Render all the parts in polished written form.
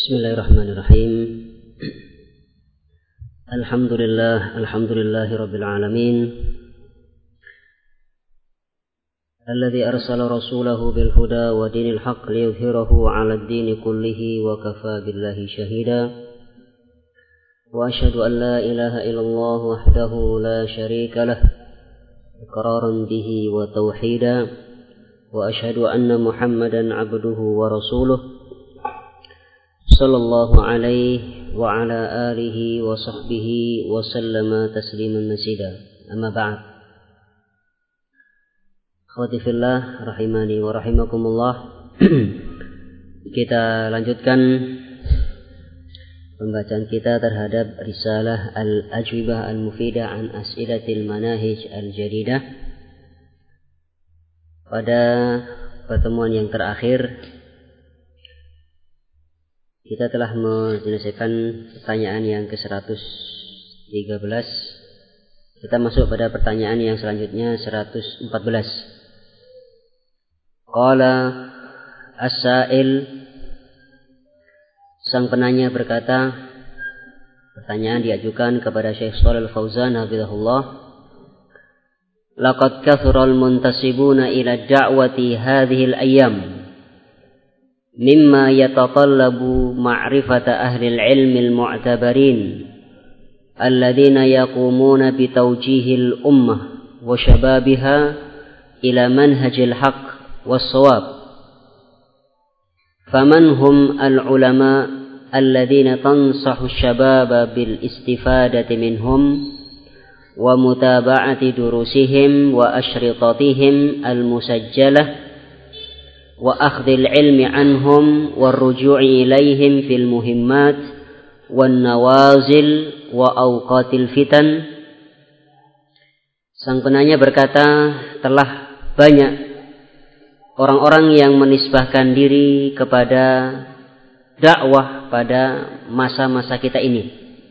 Bismillahirrahmanirrahim. Alhamdulillahi rabbil alamin. Alladzi arsala rasulahu bil huda wa dinil haqq liyudhhirahu 'ala ad-din kullihi wa kafaa billahi shahida. Wa asyhadu an la ilaha illallah wahdahu la syarika lah iqraran bihi wa tauhida. Wa asyhadu anna Muhammadan 'abduhu wa rasuluh sallallahu alaihi wa ala alihi wa sahbihi wa sallama tasliman mazida. Amma ba'd. Akhwati fillah rahimani wa rahimakumullah. Kita lanjutkan pembacaan kita terhadap risalah Al-Ajwibah Al-Mufidah an As'ilatil Manahij Al-Jadidah. Pada pertemuan yang terakhir kita telah menyelesaikan pertanyaan yang ke-113. Kita masuk pada pertanyaan yang selanjutnya 114. Qala as-sa'il, sang penanya berkata, pertanyaan diajukan kepada Syekh Shalal Fauzan hafizahullah. Laqad kathural muntasibuna ila da'wati hadhihi al-ayyam mimma yatatallabu ma'rifata ahli al-ilmi al-mu'tabarin alladhina yaqumuna bitawjihil ummah wa shababiha ila manhajil haqq was-shawab. Faman hum al-ulama alladhina tansahu asy-shababa bil istifadati minhum wa mutaba'ati durusihim wa ashritatihim al-musajjalah wa akhdhil ilmi anhum warruju'i ilaihim fil muhimmat wan nawazil wa awqatil fitan. Sang penanya berkata, telah banyak orang-orang yang menisbahkan diri kepada dakwah pada masa-masa kita ini,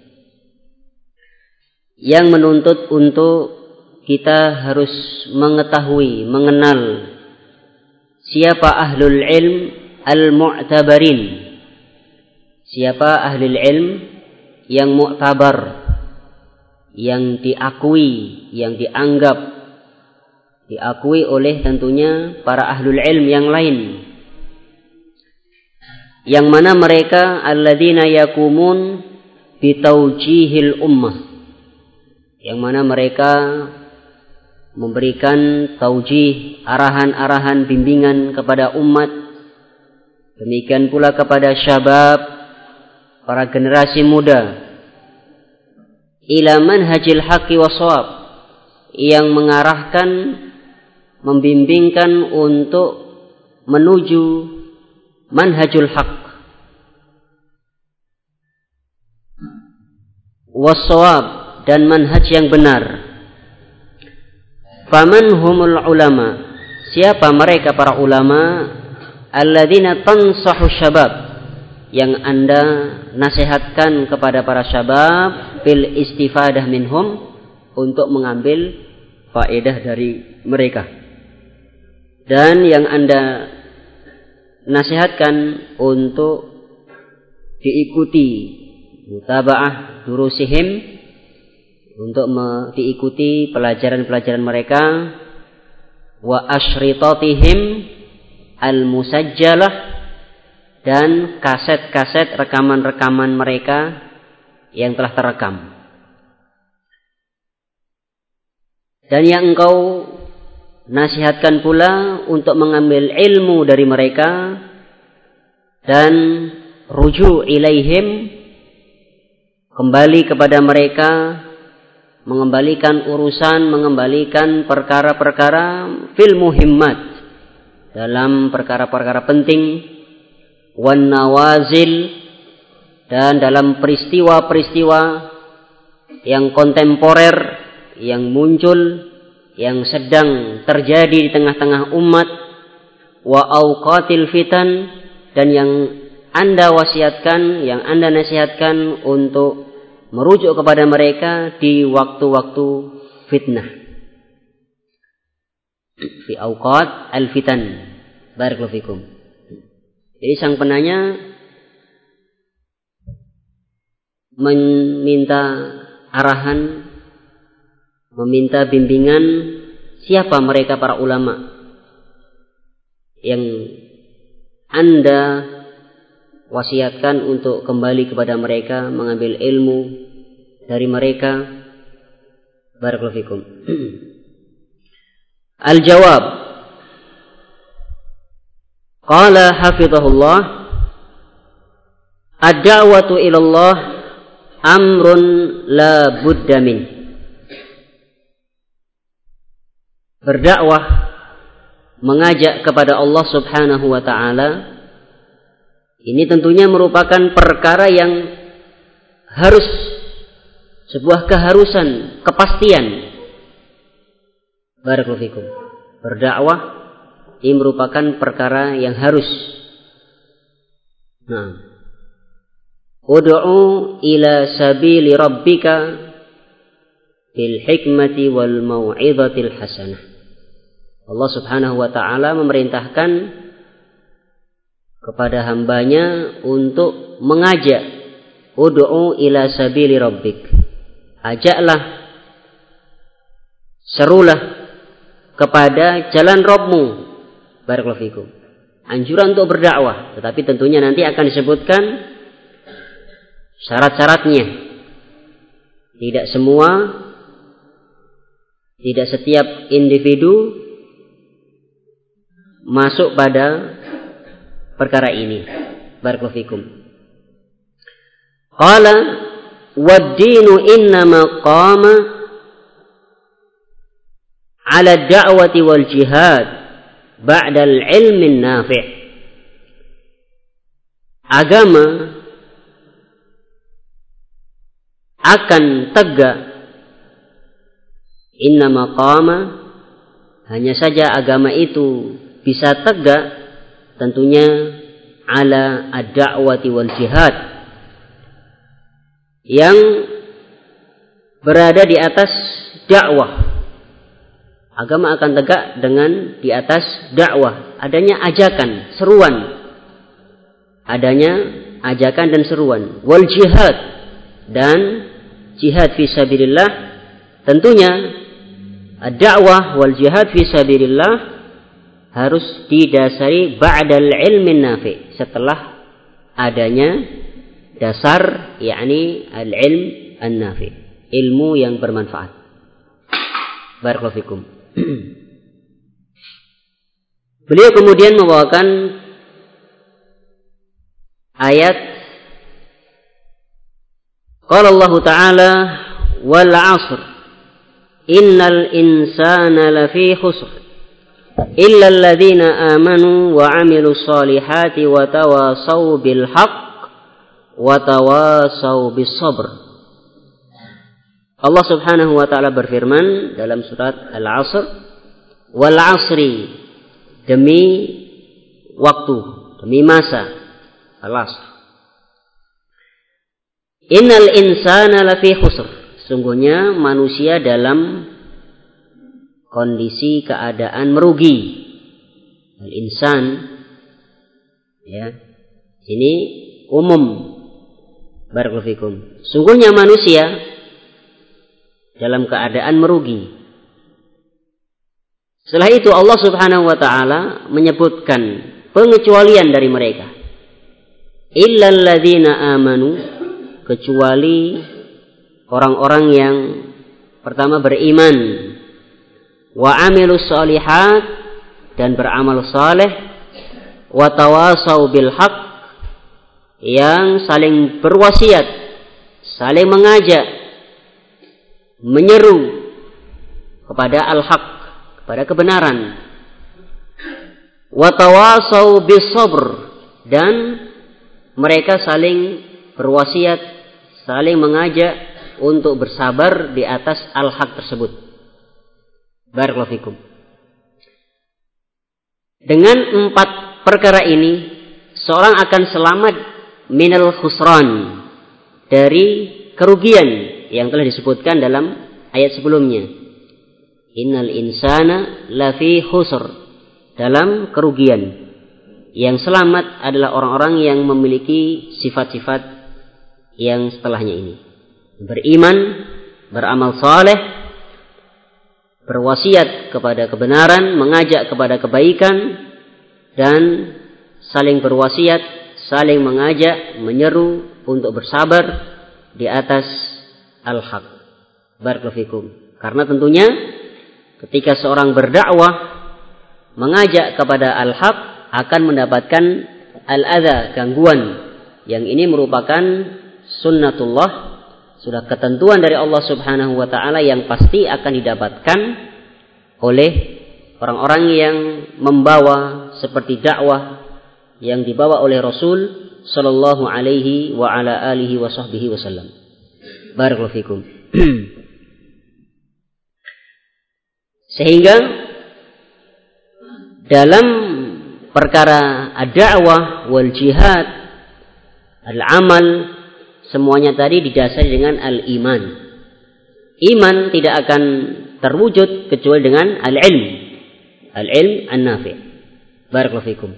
yang menuntut untuk kita harus mengetahui, mengenal siapa ahlul ilm al-mu'tabarin, siapa ahlul ilm yang mu'tabar, yang diakui, yang diakui oleh tentunya para ahlul ilm yang lain, yang mana mereka alladzina yakumun bitawjihil ummah, yang mana mereka memberikan taujih, arahan-arahan bimbingan kepada umat. Demikian pula kepada syabab, para generasi muda, ila manhajil haqqi wassawab, yang mengarahkan, membimbingkan untuk menuju manhajul haqq wassawab, dan manhaj yang benar. Faman humul ulama, siapa mereka para ulama, alladzina tansahu syabab, yang Anda nasihatkan kepada para syabab bil istifadah minhum, untuk mengambil faedah dari mereka, dan yang Anda nasihatkan untuk diikuti mutaba'ah durusihim, untuk diikuti pelajaran-pelajaran mereka, wa ashritatihim al-musajjalah, dan kaset-kaset rekaman-rekaman mereka yang telah terekam. Dan yang engkau nasihatkan pula untuk mengambil ilmu dari mereka dan ruju' ilaihim, kembali kepada mereka, mengembalikan urusan, mengembalikan perkara-perkara fil muhimmat, dalam perkara-perkara penting, wan nawazil, dan dalam peristiwa-peristiwa yang kontemporer, yang muncul, yang sedang terjadi di tengah-tengah umat, wa awqatil fitan, dan yang Anda wasiatkan, yang Anda nasihatkan untuk merujuk kepada mereka di waktu-waktu fitnah, fi awqat al-fitan. Barakallahu fikum. Jadi sang penanya meminta arahan, meminta bimbingan siapa mereka para ulama yang Anda wasiatkan untuk kembali kepada mereka, mengambil ilmu dari mereka. Barakallahu fikum. Al-jawab. Qala hafizahullah, ad-da'watu ilallah amrun la budda min. Berdakwah, mengajak kepada Allah Subhanahu wa ta'ala, ini tentunya merupakan perkara yang harus, sebuah keharusan, kepastian. Barakallahu fikum. Berdakwah ini merupakan perkara yang harus. Nah, ud'u ila sabili rabbika bil hikmati wal mau'izatil hasanah. Allah Subhanahu wa ta'ala memerintahkan kepada hambanya untuk mengajak, ud'u ila sabili rabbik, ajaklah, serulah kepada jalan Rabbmu. Barakallahu fikum. Anjuran untuk berdakwah, tetapi tentunya nanti akan disebutkan syarat-syaratnya. Tidak semua, tidak setiap individu masuk pada perkara ini. Barakallahu fikum. Qala wad-dinu innama qama 'ala ad-da'wati wal jihad ba'da al-'ilmi an-nafi'. Agama akan tegak, innama qama, hanya saja agama itu bisa tegak tentunya ala ad-da'wati wal jihad, yang berada di atas dakwah. Agama akan tegak dengan di atas dakwah, adanya ajakan, seruan, adanya ajakan dan seruan. Wal jihad, dan jihad fi sabilillah, tentunya ad-da'wah wal jihad fi sabilillah harus didasari ba'dal ilmin nafi', setelah adanya dasar, yakni al-ilm an-nafi', ilmu yang bermanfaat. Barakallahu fikum. Beliau kemudian membawakan ayat, qala Allah Ta'ala wal 'asr innal insana lafi khusr illa alladhina amanu wa 'amilus solihati wa tawasaw bil haqq wa tawasaw bis sabr. Allah Subhanahu wa ta'ala berfirman dalam surat Al-'Asr, wal 'asri, demi waktu, demi masa, al-'asr. Innal insana lafi khusr, sungguhnya manusia dalam kondisi keadaan merugi. Al-insan, ya, ini umum. Barakallahu fikum. Sungguhnya manusia dalam keadaan merugi. Setelah itu Allah Subhanahu wa ta'ala menyebutkan pengecualian dari mereka. Illal ladzina amanu, kecuali orang-orang yang pertama beriman, wa amilus solihat, dan beramal saleh, wa tawasau bil haq, yang saling berwasiat, saling mengajak, menyeru kepada al-haq, kepada kebenaran. Wa tawasau bis sabr, dan mereka saling berwasiat, saling mengajak untuk bersabar di atas al-haq tersebut. Barakallahu fikum. Dengan 4 perkara ini, seorang akan selamat minal khusran, dari kerugian yang telah disebutkan dalam ayat sebelumnya. Innal insana lafi khusr, dalam kerugian. Yang selamat adalah orang-orang yang memiliki sifat-sifat yang setelahnya ini. Beriman, beramal saleh, berwasiat kepada kebenaran, mengajak kepada kebaikan, dan saling berwasiat, saling mengajak, menyeru untuk bersabar di atas al-haq. Barakallahu fikum. Karena tentunya ketika seorang berdakwah mengajak kepada al-haq akan mendapatkan al-adha, gangguan. Yang ini merupakan sunnatullah, sudah ketentuan dari Allah Subhanahu wa taala yang pasti akan didapatkan oleh orang-orang yang membawa seperti dakwah yang dibawa oleh Rasul sallallahu alaihi wa ala alihi wa sahbihi wasallam. Barakallahu fikum. Sehingga dalam perkara ad-da'wah wal jihad, al-amal, semuanya tadi didasari dengan al-iman. Iman tidak akan terwujud kecuali dengan al-ilm. Al-ilm an-nafi'. Barakallahu fikum.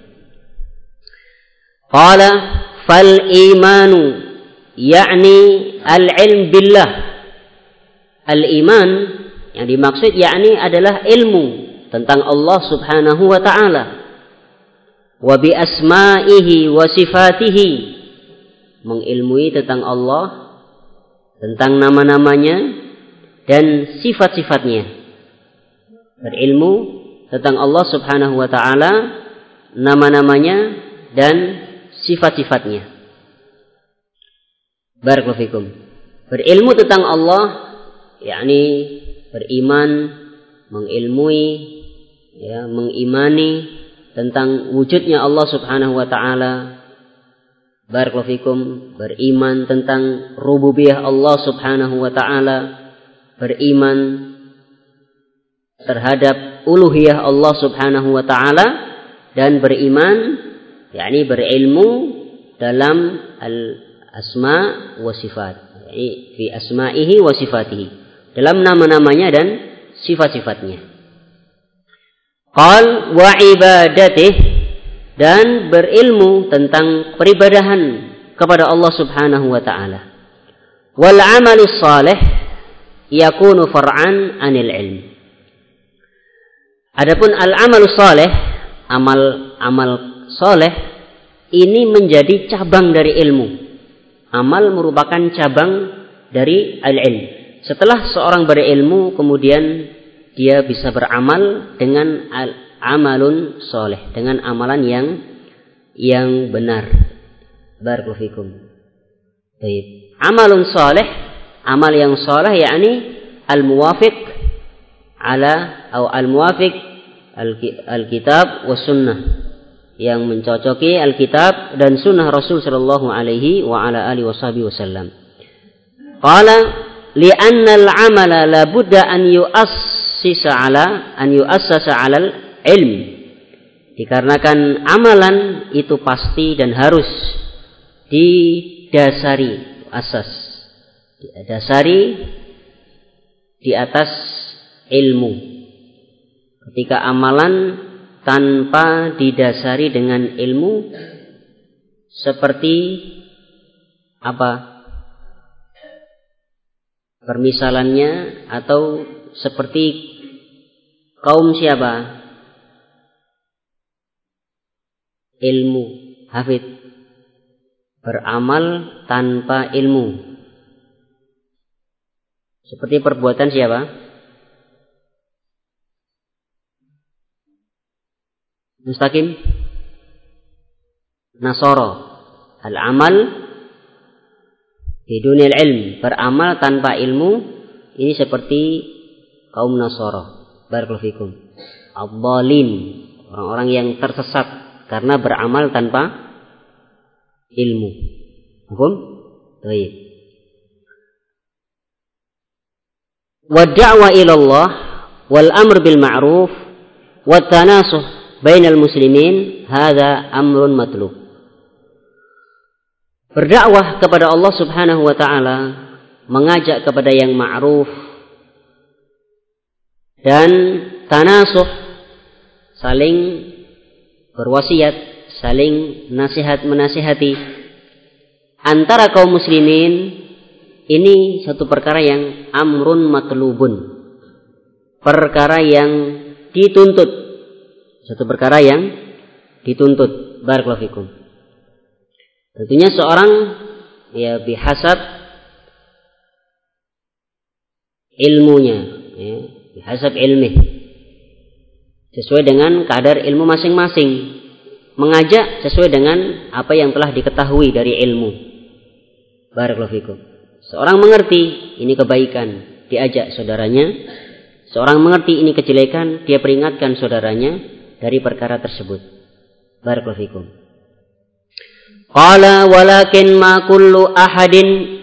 Qala fal-imanu ya'ni al-ilm billah. Al-iman yang dimaksud yakni adalah ilmu tentang Allah Subhanahu wa taala. Wa bi asma'ihi wa sifatihi, mengilmui tentang Allah, tentang nama-namanya dan sifat-sifatnya. Berilmu tentang Allah Subhanahu wa taala, nama-namanya dan sifat-sifatnya. Barakallahu fikum. Berilmu tentang Allah yakni beriman, mengilmui, ya, mengimani tentang wujudnya Allah Subhanahu wa taala. Barakallahu fikum. Beriman tentang rububiyah Allah Subhanahu wa taala, beriman terhadap uluhiyah Allah Subhanahu wa taala, dan beriman yakni berilmu dalam al-asma wa sifat, yakni fi asma'ihi wa sifatihi, dalam nama-namanya dan sifat-sifatnya. Qal wa ibadatih, dan berilmu tentang peribadahan kepada Allah Subhanahu wa taala. Wal amalus salih yakunu far'an 'anil ilm. Adapun al-amalus salih, amal saleh, ini menjadi cabang dari ilmu. Amal merupakan cabang dari al-ilm. Setelah seorang berilmu, kemudian dia bisa beramal dengan amalun soleh, dengan amalan yang benar. Barakallahu fikum. Baik. Amalun soleh, amal yang soleh yakni al-muwafiq ala atau al-muwafiq al-kitab was sunnah, yang mencocoki al-kitab dan sunnah Rasul sallallahu alaihi wa ala alihi wasallam. Qala li'anna al-amala la budda an yu'assasa 'ala ilm. Dikarenakan amalan itu pasti dan harus didasari, asas, didasari di atas ilmu. Ketika amalan tanpa didasari dengan ilmu, seperti apa permisalannya, atau seperti kaum siapa? Ilmu, hafid, beramal tanpa ilmu. Seperti perbuatan siapa? Mustaqim, Nasara. Al-amal bidunil ilm, beramal tanpa ilmu, ini seperti kaum Nasara. Barakallahu fikum. Ad-dhalin, orang-orang yang tersesat karena beramal tanpa ilmu. Paham? Baik. Wa da'wa ila Allah wal amr bil ma'ruf wat tanasuh bainal muslimin, hadza amrun matlub. Berdakwah kepada Allah Subhanahu wa taala, mengajak kepada yang ma'ruf, dan tanasuh, saling berwasiat, saling nasihat menasihati antara kaum muslimin ini satu perkara yang amrun matlubun, perkara yang dituntut, satu perkara yang dituntut. Barakallahu fikum. Tentunya seorang ya bihasab ilmunya, ya, bihasab ilmih, sesuai dengan kadar ilmu masing-masing, mengajak sesuai dengan apa yang telah diketahui dari ilmu. Barakallahu fikum. Seorang mengerti ini kebaikan, diajak saudaranya. Seorang mengerti ini kejelekan, dia peringatkan saudaranya dari perkara tersebut. Barakallahu fikum. Qala walakin ma kullu ahadin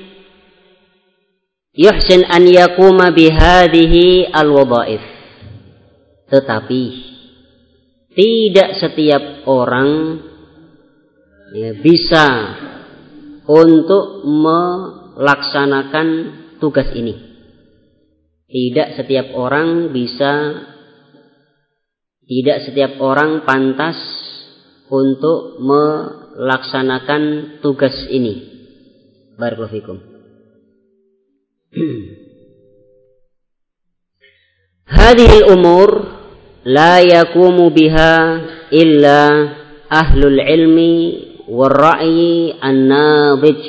yuhsin an yakuma bihadhihi alwadhaif. Tetapi tidak setiap orang ya, bisa untuk melaksanakan tugas ini. Tidak setiap orang bisa, tidak setiap orang pantas untuk melaksanakan tugas ini. Barakallahu fikum. Hadhil umur la yakumu biha illa ahlul ilmi wal ra'yi an-nadij.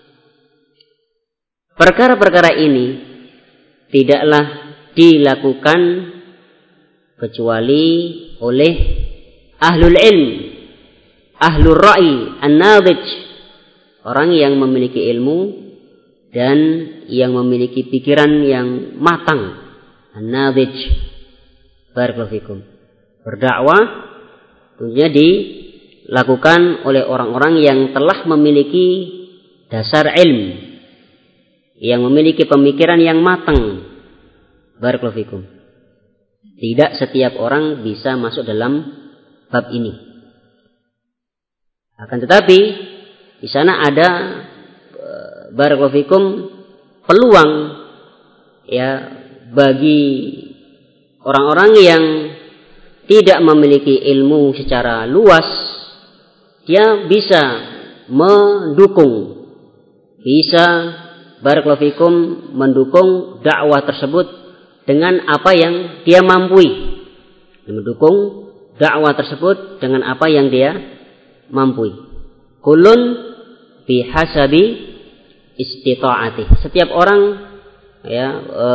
Perkara-perkara ini tidaklah dilakukan kecuali oleh ahlul ilm, ahlul ra'yi an-nadij, orang yang memiliki ilmu dan yang memiliki pikiran yang matang. An-nadij. Barakallahu fikum. Berdakwah tentunya dilakukan oleh orang-orang yang telah memiliki dasar ilmu, yang memiliki pemikiran yang matang. Barakallahu fikum. Tidak setiap orang bisa masuk dalam bab ini. Akan tetapi di sana ada barakallahu fikum peluang ya bagi orang-orang yang tidak memiliki ilmu secara luas, dia bisa mendukung, bisa barakallahu fikum mendukung dakwah tersebut dengan apa yang dia mampu, mendukung dakwah tersebut dengan apa yang dia mampu. Kullun bihasabi istita'atih. Setiap orang ya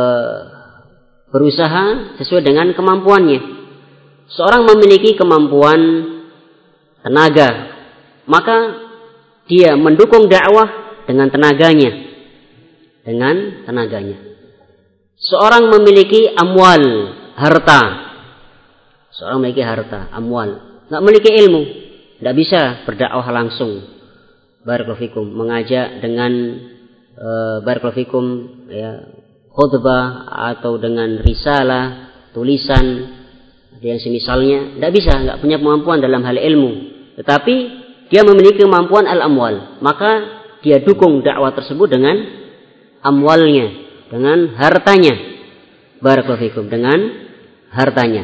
berusaha sesuai dengan kemampuannya. Seorang memiliki kemampuan tenaga, maka dia mendukung dakwah dengan tenaganya. Dengan tenaganya. Seorang memiliki amwal, harta. Seorang memiliki harta, amwal, enggak memiliki ilmu, enggak bisa berdakwah langsung. Barakallahu fikum, mengajak dengan barakallahu fikum ya khutbah atau dengan risalah, tulisan, ada yang semisalnya, tidak bisa, tidak punya kemampuan dalam hal ilmu. Tetapi dia memiliki kemampuan al-amwal, maka dia dukung dakwah tersebut dengan amwalnya, dengan hartanya. Barakallahu fikum, dengan hartanya.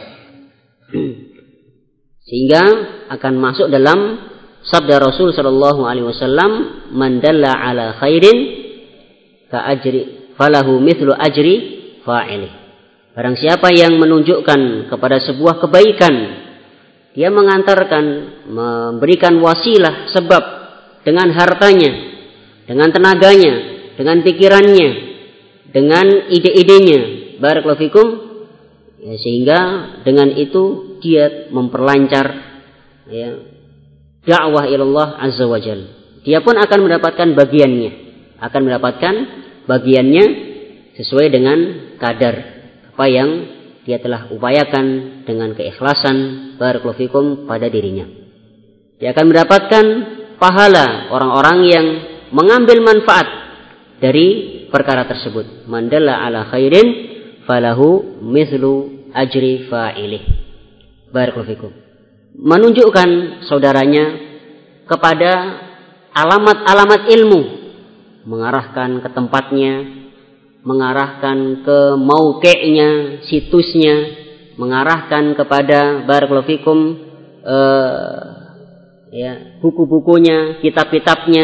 Sehingga akan masuk dalam sabda Rasul sallallahu alaihi wasallam, "Man dalla ala khairin ka ajri falahu mithlu ajri fa'ilih." Barang siapa yang menunjukkan kepada sebuah kebaikan, dia mengantarkan, memberikan wasilah, sebab dengan hartanya, dengan tenaganya, dengan pikirannya, dengan ide-idenya, barakallahu fikum, ya, sehingga dengan itu dia memperlancar ya dakwah ilallah azza wajal. Dia pun akan mendapatkan bagiannya, akan mendapatkan bagiannya sesuai dengan kadar apa yang dia telah upayakan dengan keikhlasan, barakallahu fikum, pada dirinya. Dia akan mendapatkan pahala orang-orang yang mengambil manfaat dari perkara tersebut. Man dalla ala khairin falahu mithlu ajri fa'ilih. Barakallahu fikum. Menunjukkan saudaranya kepada alamat-alamat ilmu, mengarahkan ke tempatnya, mengarahkan ke mauqi'nya, situsnya, mengarahkan kepada barakallahu fikum ya buku-bukunya, kitab-kitabnya,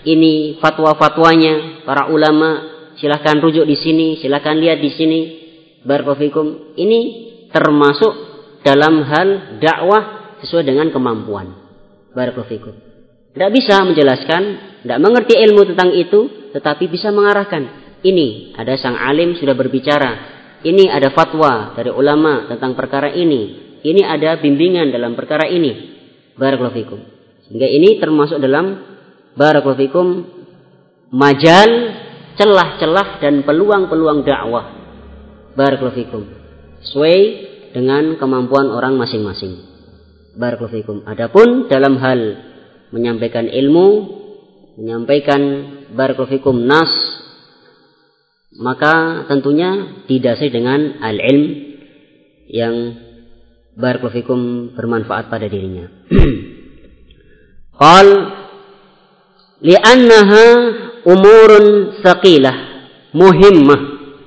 ini fatwa-fatwanya para ulama, silahkan rujuk di sini, silahkan lihat di sini. Barakallahu fikum. Ini termasuk dalam hal dakwah sesuai dengan kemampuan. Barakallahu fikum. Tidak bisa menjelaskan, tidak mengerti ilmu tentang itu, tetapi bisa mengarahkan. Ini ada sang alim sudah berbicara. Ini ada fatwa dari ulama tentang perkara ini. Ini ada bimbingan dalam perkara ini. Barakallahu fikum. Sehingga ini termasuk dalam barakallahu fikum majal, celah-celah dan peluang-peluang dakwah. Barakallahu fikum. Sesuai dengan kemampuan orang masing-masing. Barakallahu fikum. Adapun dalam hal menyampaikan ilmu, menyampaikan barakallahu fikum nas, maka tentunya didasari dengan al-ilm yang barakallahu fikum bermanfaat pada dirinya. Qal li'annaha umurun saqilah muhimmah.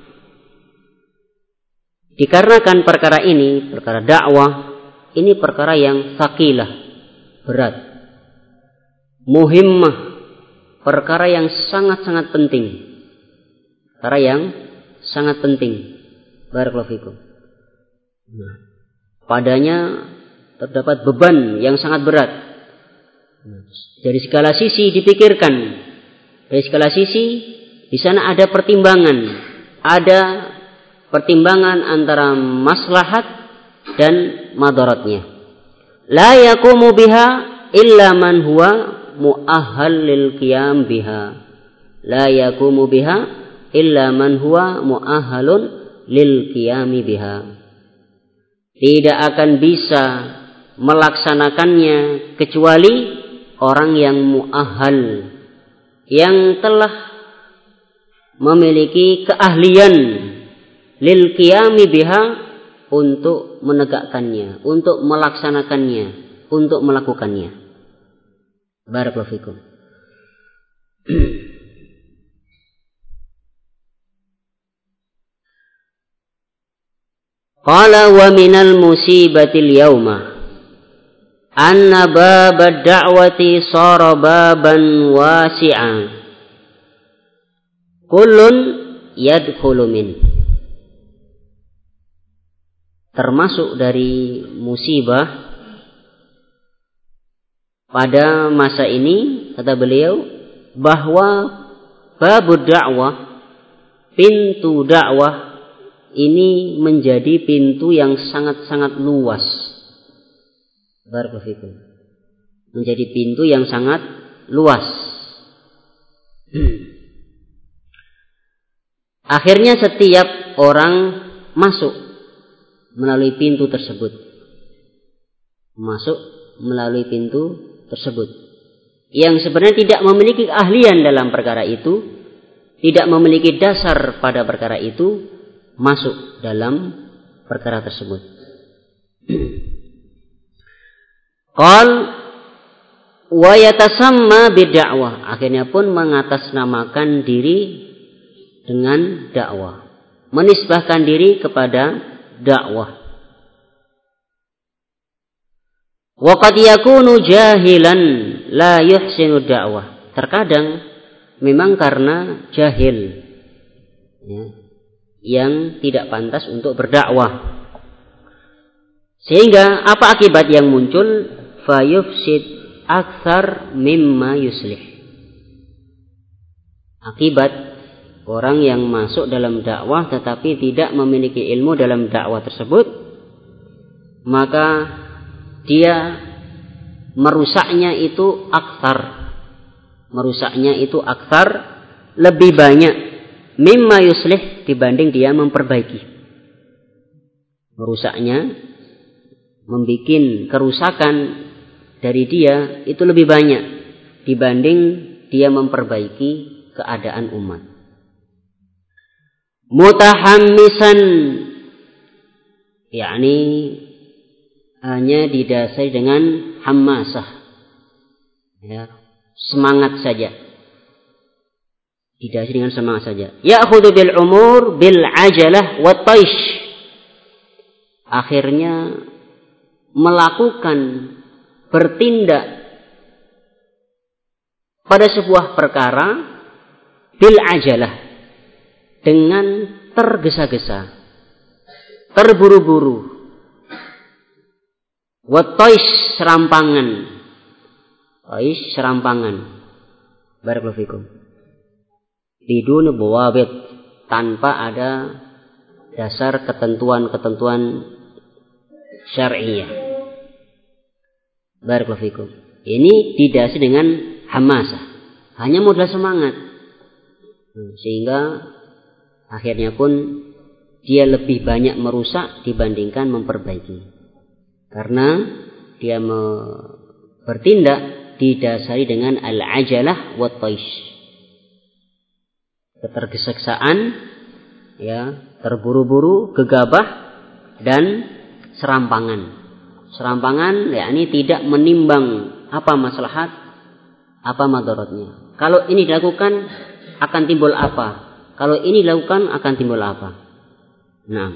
Dikarenakan perkara ini, perkara dakwah, ini perkara yang saqilah, berat. Muhimmah, perkara yang sangat-sangat penting. Perkara yang sangat penting. Barakallahu fikum. Nah, padanya terdapat beban yang sangat berat. Dari segala sisi dipikirkan. Dari segala sisi di sana ada pertimbangan. Ada pertimbangan antara maslahat dan madaratnya. La yaqumu biha illa man huwa mu'ahhal lil qiyam biha. La yaqumu biha illa man huwa mu'ahhalun lil qiyam biha. Tidak akan bisa melaksanakannya kecuali orang yang mu'ahhal, yang telah memiliki keahlian lil qiyami biha, untuk menegakkannya, untuk melaksanakannya, untuk melakukannya. Barakallahu fikum. Qala wa minal musibatil yauma anna babad da'wati sara baban wasi'an kullun yadkhulu min. Termasuk dari musibah pada masa ini, kata beliau, bahwa babud dakwah, pintu dakwah ini menjadi pintu yang sangat-sangat luas. Barakallahu fikum. Menjadi pintu yang sangat luas. Akhirnya setiap orang masuk melalui pintu tersebut. Masuk melalui pintu tersebut. Yang sebenarnya tidak memiliki keahlian dalam perkara itu, tidak memiliki dasar pada perkara itu, masuk dalam perkara tersebut. Qal wa yatasamma bid'awah. Akhirnya pun mengatasnamakan diri dengan dakwah. Menisbahkan diri kepada dakwah. Wa qad yakunu jahilan la yuhsinu dakwah. Terkadang memang karena jahil, ya, yang tidak pantas untuk berdakwah. Sehingga apa akibat yang muncul? Fayufsid aktsar mimma yuslih. Akibat orang yang masuk dalam dakwah tetapi tidak memiliki ilmu dalam dakwah tersebut, maka dia merusaknya itu aktsar. Merusaknya itu aktsar, lebih banyak mimma yuslih dibanding dia memperbaiki. Merusaknya, membikin kerusakan dari dia itu lebih banyak dibanding dia memperbaiki keadaan umat. Mutahammisan, yakni hanya didasari dengan hammasah, ya, semangat saja. Didasari dengan semangat saja. Ya'khudhu bil umur bil ajalah wat taish. Akhirnya melakukan, bertindak pada sebuah perkara bil ajalah, dengan tergesa-gesa, terburu-buru, wa tois serampangan, barakallahu fikum, bidun bawabit, tanpa ada dasar ketentuan-ketentuan syar'iyah. Barakallahu fikum. Ini didasari dengan hamasah, hanya modal semangat, sehingga akhirnya pun dia lebih banyak merusak dibandingkan memperbaiki, karena dia bertindak didasari dengan al-ajalah wa taish, ketergesa-gesaan, ya, terburu-buru, gegabah, dan serampangan. Serampangan yakni tidak menimbang apa maslahat, apa madaratnya. Kalau ini dilakukan akan timbul apa? Kalau ini dilakukan akan timbul apa? Nah,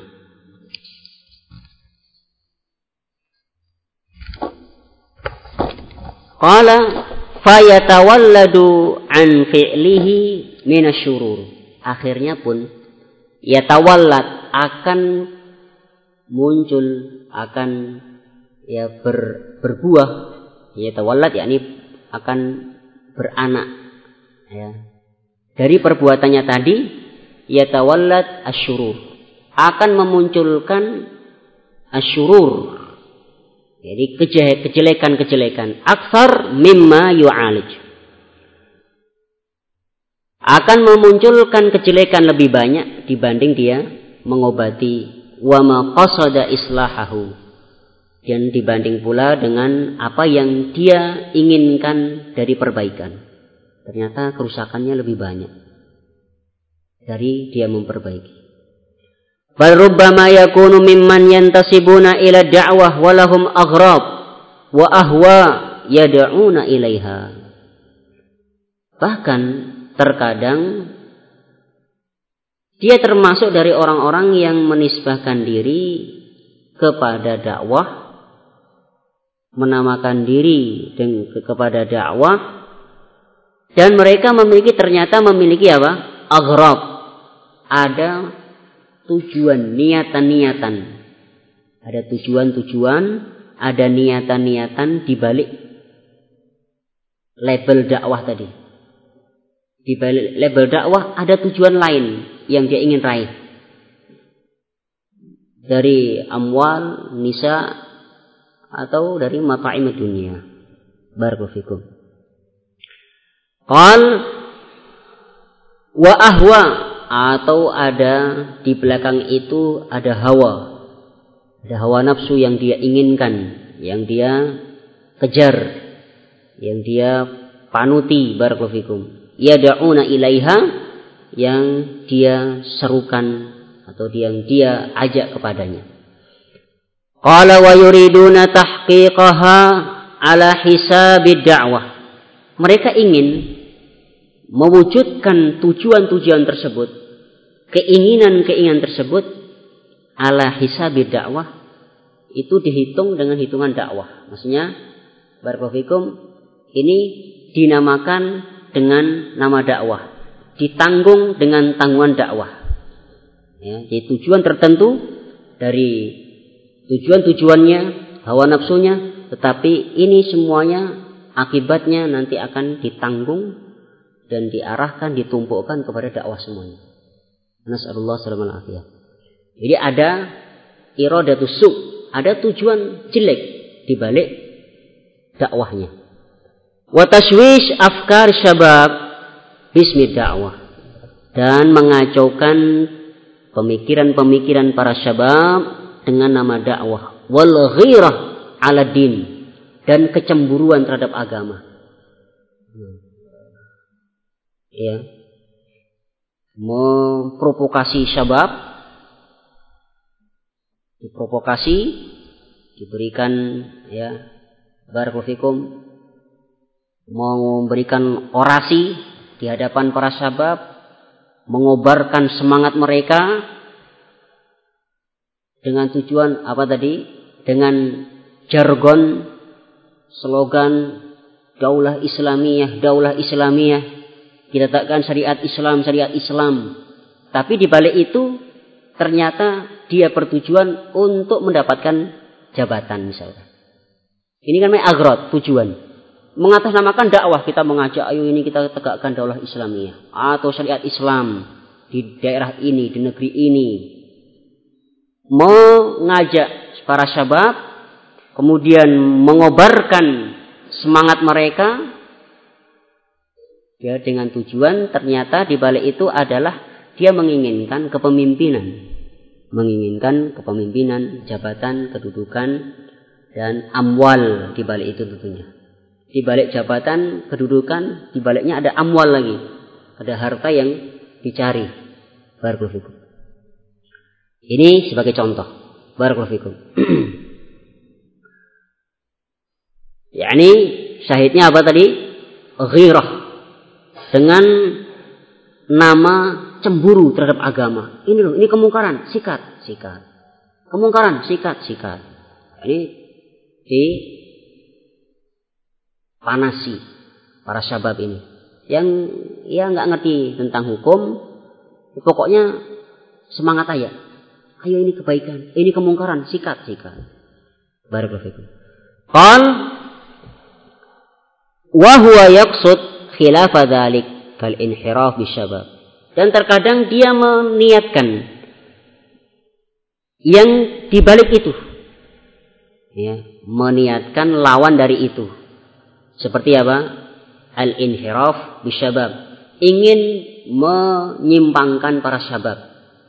qala fayatawalladu an fi'lihi minasyurur. Akhirnya pun yatawallad, akan muncul, akan berbuah. Yatawallad yakni akan beranak, ya. Dari perbuatannya tadi, yatawallad asyurur, akan memunculkan asyurur, jadi kejelekan-kejelekan, aksar mimma yu'alij, akan memunculkan kejelekan lebih banyak dibanding dia mengobati, wa ma qasada islahahu, dan dibanding pula dengan apa yang dia inginkan dari perbaikan. Ternyata kerusakannya lebih banyak dari dia memperbaiki. Bal rubbama yakunu mimman yantasibuna ila da'wah walahum aghrab wa ahwa yad'una ilaiha. Bahkan terkadang dia termasuk dari orang-orang yang menisbahkan diri kepada dakwah, menamakan diri kepada dakwah, dan mereka ternyata memiliki apa? Aghrab. Ada tujuan, niatan-niatan. Ada tujuan-tujuan, ada niatan-niatan di balik label dakwah tadi. Di balik label dakwah ada tujuan lain yang dia ingin raih. Dari amwal, nisa, atau dari mata'im dunia. Barakallahu fikum. Qal wa ahwa, atau ada di belakang itu ada hawa. Ada hawa nafsu yang dia inginkan, yang dia kejar, yang dia panuti. Barakallahu fikum. Yad'una ilaiha, yang dia serukan atau yang dia ajak kepadanya. Qala wa yuriduna tahqiqaha ala hisabid da'wah. Mereka ingin mewujudkan tujuan-tujuan tersebut, keinginan-keinginan tersebut ala hisabid da'wah, itu dihitung dengan hitungan dakwah. Maksudnya, barakallahu fikum, ini dinamakan dengan nama dakwah, ditanggung dengan tanggungan dakwah. Ya, jadi tujuan tertentu dari tujuan-tujuannya, hawa nafsunya, tetapi ini semuanya akibatnya nanti akan ditanggung dan diarahkan, ditumpukkan kepada dakwah semuanya. Nasallallahu alaihi wasallam. Jadi ada iradatus su', ada tujuan jelek di balik dakwahnya. Wa tashwish afkar syabab bismi dakwah, dan mengacaukan pemikiran-pemikiran para syabab dengan nama dakwah. Wal ghirah ala din, dan kecemburuan terhadap agama. Ya, memprovokasi syabab, diprovokasi, diberikan, ya, barakallahu fikum, memberikan orasi di hadapan para syabab, mengobarkan semangat mereka dengan tujuan apa tadi? Dengan jargon, slogan, daulah Islamiyah, kita tegakkan syariat Islam. Tapi di balik itu ternyata dia bertujuan untuk mendapatkan jabatan misalnya. Ini kan namanya aghrad, tujuan. Mengatasnamakan dakwah, kita mengajak ayo ini kita tegakkan daulah Islamiyah atau syariat Islam di daerah ini, di negeri ini. Mengajak para syabab, kemudian mengobarkan semangat mereka, ya, dengan tujuan ternyata di balik itu adalah dia menginginkan kepemimpinan, jabatan, kedudukan, dan amwal di balik itu tentunya. Di balik jabatan, kedudukan, di baliknya ada amwal lagi, ada harta yang dicari. Barakallahu fikum. Ini sebagai contoh. Barakallahu fikum. Yani syahidnya apa tadi? Ghirah. Dengan nama cemburu terhadap agama. Ini loh, ini kemungkaran, sikat. Kemungkaran, sikat. Ini dipanasi para syabab ini. Yang ya nggak ngerti tentang hukum, pokoknya semangat aja. Ayo ini kebaikan, ini kemungkaran, sikat. Barakallahu fikum. Qal wa huwa yaqsud khilafa dzalik kal inhiraf bisyabab. Dan terkadang dia meniatkan yang dibalik itu, ya, meniatkan lawan dari itu. Seperti apa? Al-inhiraf bisyabab, ingin menyimpangkan para syabab.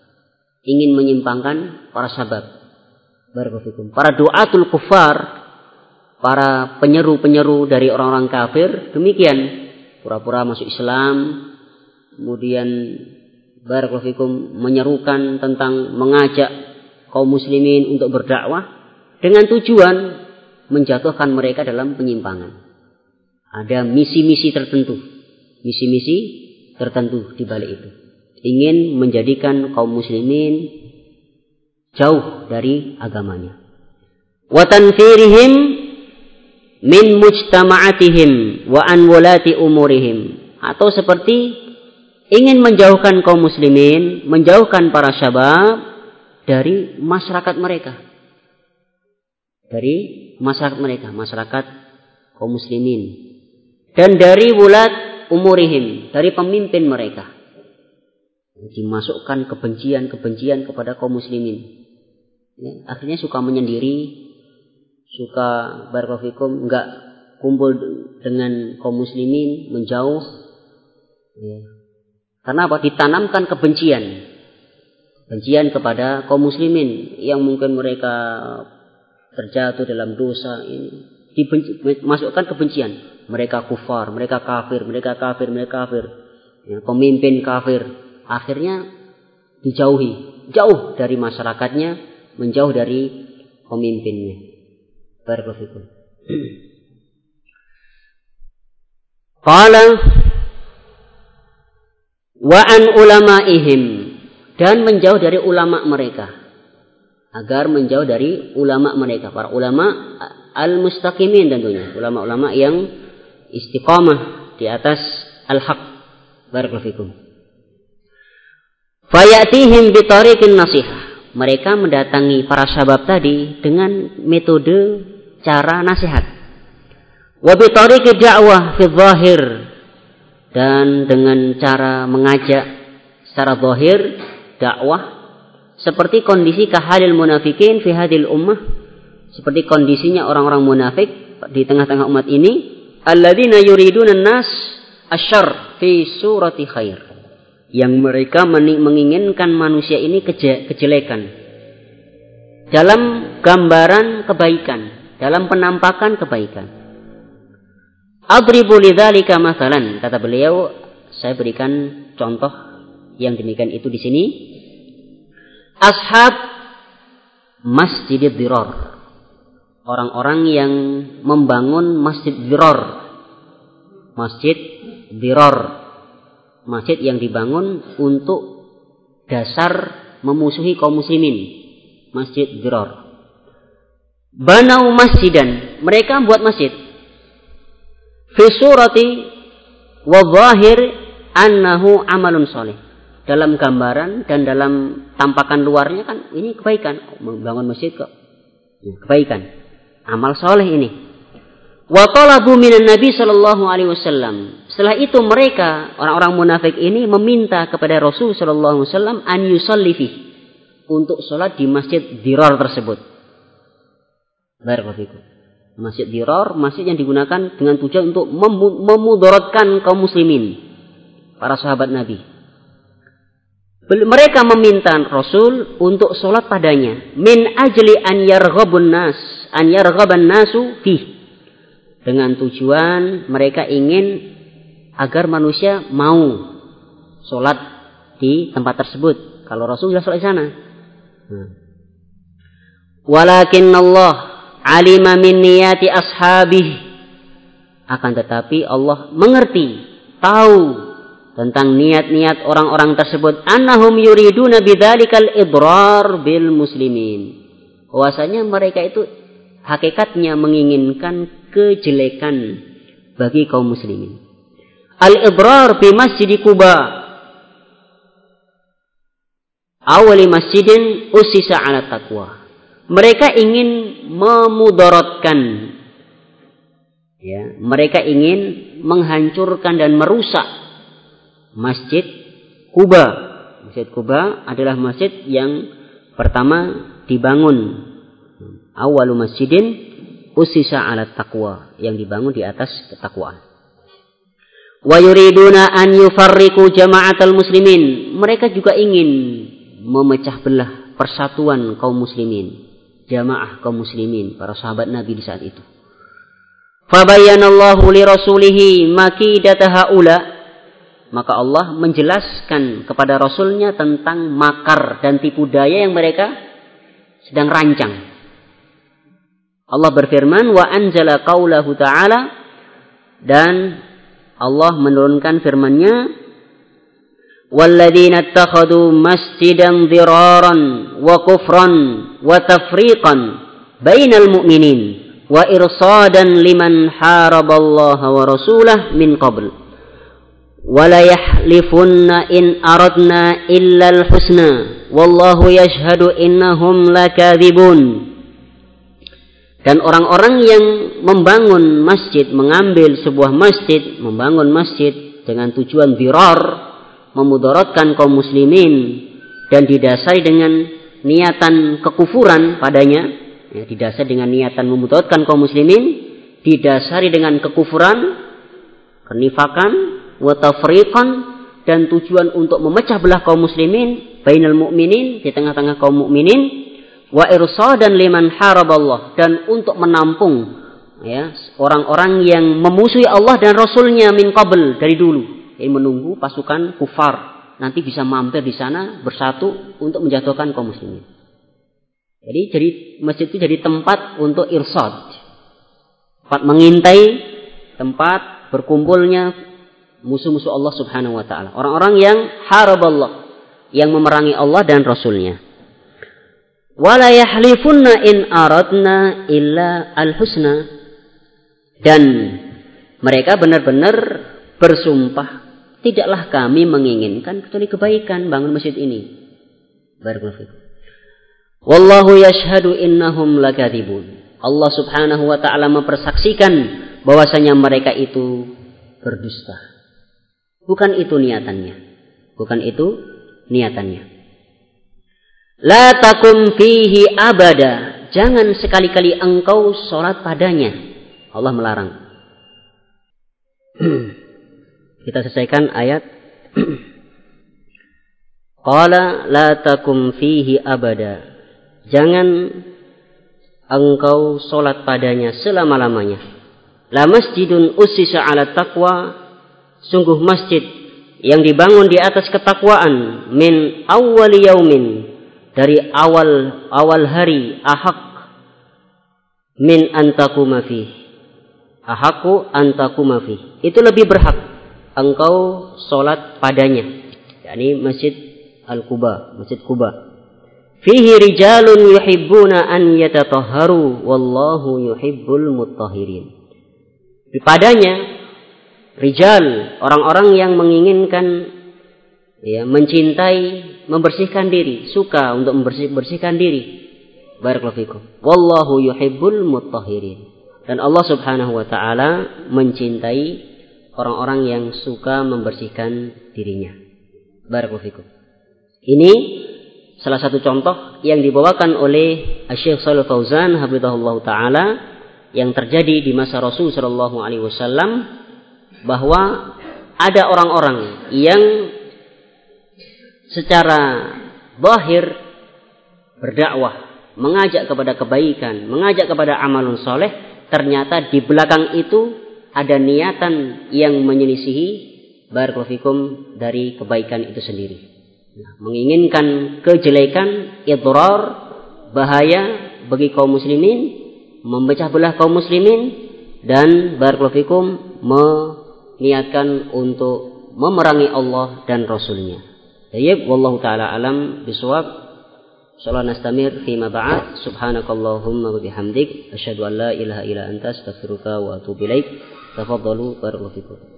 Barakallahu fikum. Para du'atul kufar, para penyeru dari orang-orang kafir, demikian pura-pura masuk Islam, kemudian barakallahu fikum menyerukan tentang mengajak kaum muslimin untuk berdakwah dengan tujuan menjatuhkan mereka dalam penyimpangan. Ada misi-misi tertentu di balik itu. Ingin menjadikan kaum muslimin jauh dari agamanya. Wa tanfirihim min mujtama'atihim wa an wulati umurihim. Atau seperti ingin menjauhkan kaum muslimin, menjauhkan para syabab dari masyarakat mereka. Masyarakat kaum muslimin. Dan dari wulat umurihim, dari pemimpin mereka. Dimasukkan kebencian kepada kaum muslimin. Ya, akhirnya suka menyendiri, suka barakallahu fikum, enggak kumpul dengan kaum muslimin, menjauh. Ya. Karena apa? Ditanamkan kebencian kepada kaum muslimin yang mungkin mereka terjatuh dalam dosa ini. Dimasukkan kebencian. Mereka kufar, mereka kafir. Ya, pemimpin kafir. Akhirnya dijauhi, jauh dari masyarakatnya, menjauh dari pemimpinnya. Barakallahu fikum. Qala wa an ulamaihim, dan menjauh dari ulama mereka. Agar menjauh dari ulama mereka, para ulama al-mustaqimin tentunya, ulama-ulama yang istiqamah di atas al-haq. Barakallahu fikum. Fayatihim bitariqin nasihah. Mereka mendatangi para syabab tadi dengan metode cara nasihat. Wa bitariqid da'wah fi dhahir, dan dengan cara mengajak secara zahir, dakwah, seperti kondisi kahalil munafikin fi hadil ummah, seperti kondisinya orang-orang munafik di tengah-tengah umat ini, alladzina yuriduna an-nas asyarr fi surati khair, yang mereka menginginkan manusia ini kejelekan dalam gambaran kebaikan, dalam penampakan kebaikan. Adribu lidzalika mathalan, kata beliau, saya berikan contoh yang demikian itu di sini. Ashab masjidid dirar, orang-orang yang membangun masjid dirar, masjid yang dibangun untuk dasar memusuhi kaum muslimin, masjid dirar. Banau masjidan, mereka buat masjid. fi surati wa dhahir annahu amalun sholih. Dalam gambaran dan dalam tampakan luarnya kan ini kebaikan, membangun masjid kok. Kebaikan, amal soleh ini. Wa talabu minan Nabi sallallahu alaihi wasallam. Setelah itu mereka orang-orang munafik ini meminta kepada Rasul sallallahu alaihi wasallam an yusalli fi, untuk salat di masjid Dirar tersebut. Barakallahu fikum. Masjid Dirar, masjid yang digunakan dengan tujuan untuk memudaratkan kaum muslimin, para sahabat Nabi. Mereka meminta Rasul untuk sholat padanya. Min ajli an yarghaban nasu fih. Dengan tujuan mereka ingin agar manusia mau sholat di tempat tersebut. Kalau Rasul sudah sholat di sana. Walakin Allah alima min niyati ashabih. Akan tetapi Allah mengerti, tahu tentang niat-niat orang-orang tersebut, annahum yuriduna bidzalikal idrar bil muslimin. Bahwasanya mereka itu hakikatnya menginginkan kejelekan bagi kaum muslimin. Al-idrar bi Masjid Quba, awali masjidin usisa ala taqwa. Mereka ingin memudaratkan, ya, mereka ingin menghancurkan dan merusak Masjid Quba. Masjid Quba adalah masjid yang pertama dibangun. Awalu masjidin usisa ala taqwa, yang dibangun di atas ketakwaan. Wa yuriduna an yufarriqu jama'atal muslimin. Mereka juga ingin memecah belah persatuan kaum muslimin, jamaah kaum muslimin, para sahabat Nabi di saat itu. Fabayyanallahu li rasulihi makidata haula. Maka Allah menjelaskan kepada Rasulnya tentang makar dan tipu daya yang mereka sedang rancang. Allah berfirman, wa anzala qaulahu ta'ala, dan Allah menurunkan firman-Nya, walladzina ittakhadhu masjidan dhiraran wa kufran wa tafriqan bainal mu'minin wa irsadan liman haraballaha wa rasulahu min qabl. وَلَا يَحْلِفُنَّ إِنْ أَرَدْنَا إِلَّا الْحُسْنَى وَاللَّهُ يَشْهَدُ إِنَّهُمْ لَكَاذِبُونَ. Dan orang-orang yang membangun masjid, mengambil sebuah masjid, membangun masjid dengan tujuan dirar, memudaratkan kaum muslimin, dan didasari dengan niatan kekufuran padanya, ya, didasari dengan niatan memudaratkan kaum muslimin, didasari dengan kekufuran, kenifakan, wa tafriqan, dan tujuan untuk memecah belah kaum muslimin, bainal mu'minin, di tengah-tengah kaum mukminin, wa irsadan liman haraballah, dan untuk menampung, ya, orang-orang yang memusuhi Allah dan Rasulnya min qabl, dari dulu, yang menunggu pasukan kufar nanti bisa mampir di sana bersatu untuk menjatuhkan kaum muslimin. Jadi masjid itu jadi tempat untuk irsad, tempat mengintai, tempat berkumpulnya musuh-musuh Allah subhanahu wa ta'ala. Orang-orang yang haraballah, yang memerangi Allah dan Rasulnya. Wala yahlifunna in aradna illa al-husna. Dan mereka benar-benar bersumpah, tidaklah kami menginginkan kecuali kebaikan bangun masjid ini. Barakallahu fikum. Wallahu yashhadu innahum lakadzibun. Allah subhanahu wa ta'ala mempersaksikan bahwasanya mereka itu berdusta. Bukan itu niatannya. Bukan itu niatannya. La takum fihi abada. Jangan sekali-kali engkau sholat padanya. Allah melarang. Kita selesaikan ayat. Qala la takum fihi abada. Jangan engkau sholat padanya selama-lamanya. La masjidun ussisa ala taqwa. Sungguh masjid yang dibangun di atas ketakwaan, min awwali yaumin, dari awal hari, ahak min antakuma fi, ahaku antakuma fi, itu lebih berhak engkau sholat padanya, yakni masjid Al-Quba, masjid Quba. Fihi rijalun yuhibbuna an yatatahharu wallahu yuhibbul mutahhirin. Padanya rijal, orang-orang yang menginginkan, ya, mencintai, membersihkan diri, suka untuk membersihkan diri. Barakallahu fikum. Wallahu yuhibbul mutahhirin. Dan Allah Subhanahu wa taala mencintai orang-orang yang suka membersihkan dirinya. Barakallahu fikum. Ini salah satu contoh yang dibawakan oleh Syekh Shalih Fauzan hafizahullah taala yang terjadi di masa Rasul sallallahu alaihi wasallam, bahwa ada orang-orang yang secara zahir berdakwah, mengajak kepada kebaikan, mengajak kepada amalun soleh, ternyata di belakang itu ada niatan yang menyelisihi barakallahu fikum dari kebaikan itu sendiri. Menginginkan kejelekan, idrar, bahaya bagi kaum muslimin, memecah belah kaum muslimin, dan barakallahu fikum meniatkan untuk memerangi Allah dan Rasulnya. Tayyib, wallahu taala alam bisawab. Insyaallah nastamir fi ma ba'd. Subhanakallahumma wa bihamdik asyhadu an la ilaha illa anta astaghfiruka wa atubu ilaik. Tafadhalu barakallahu fikum.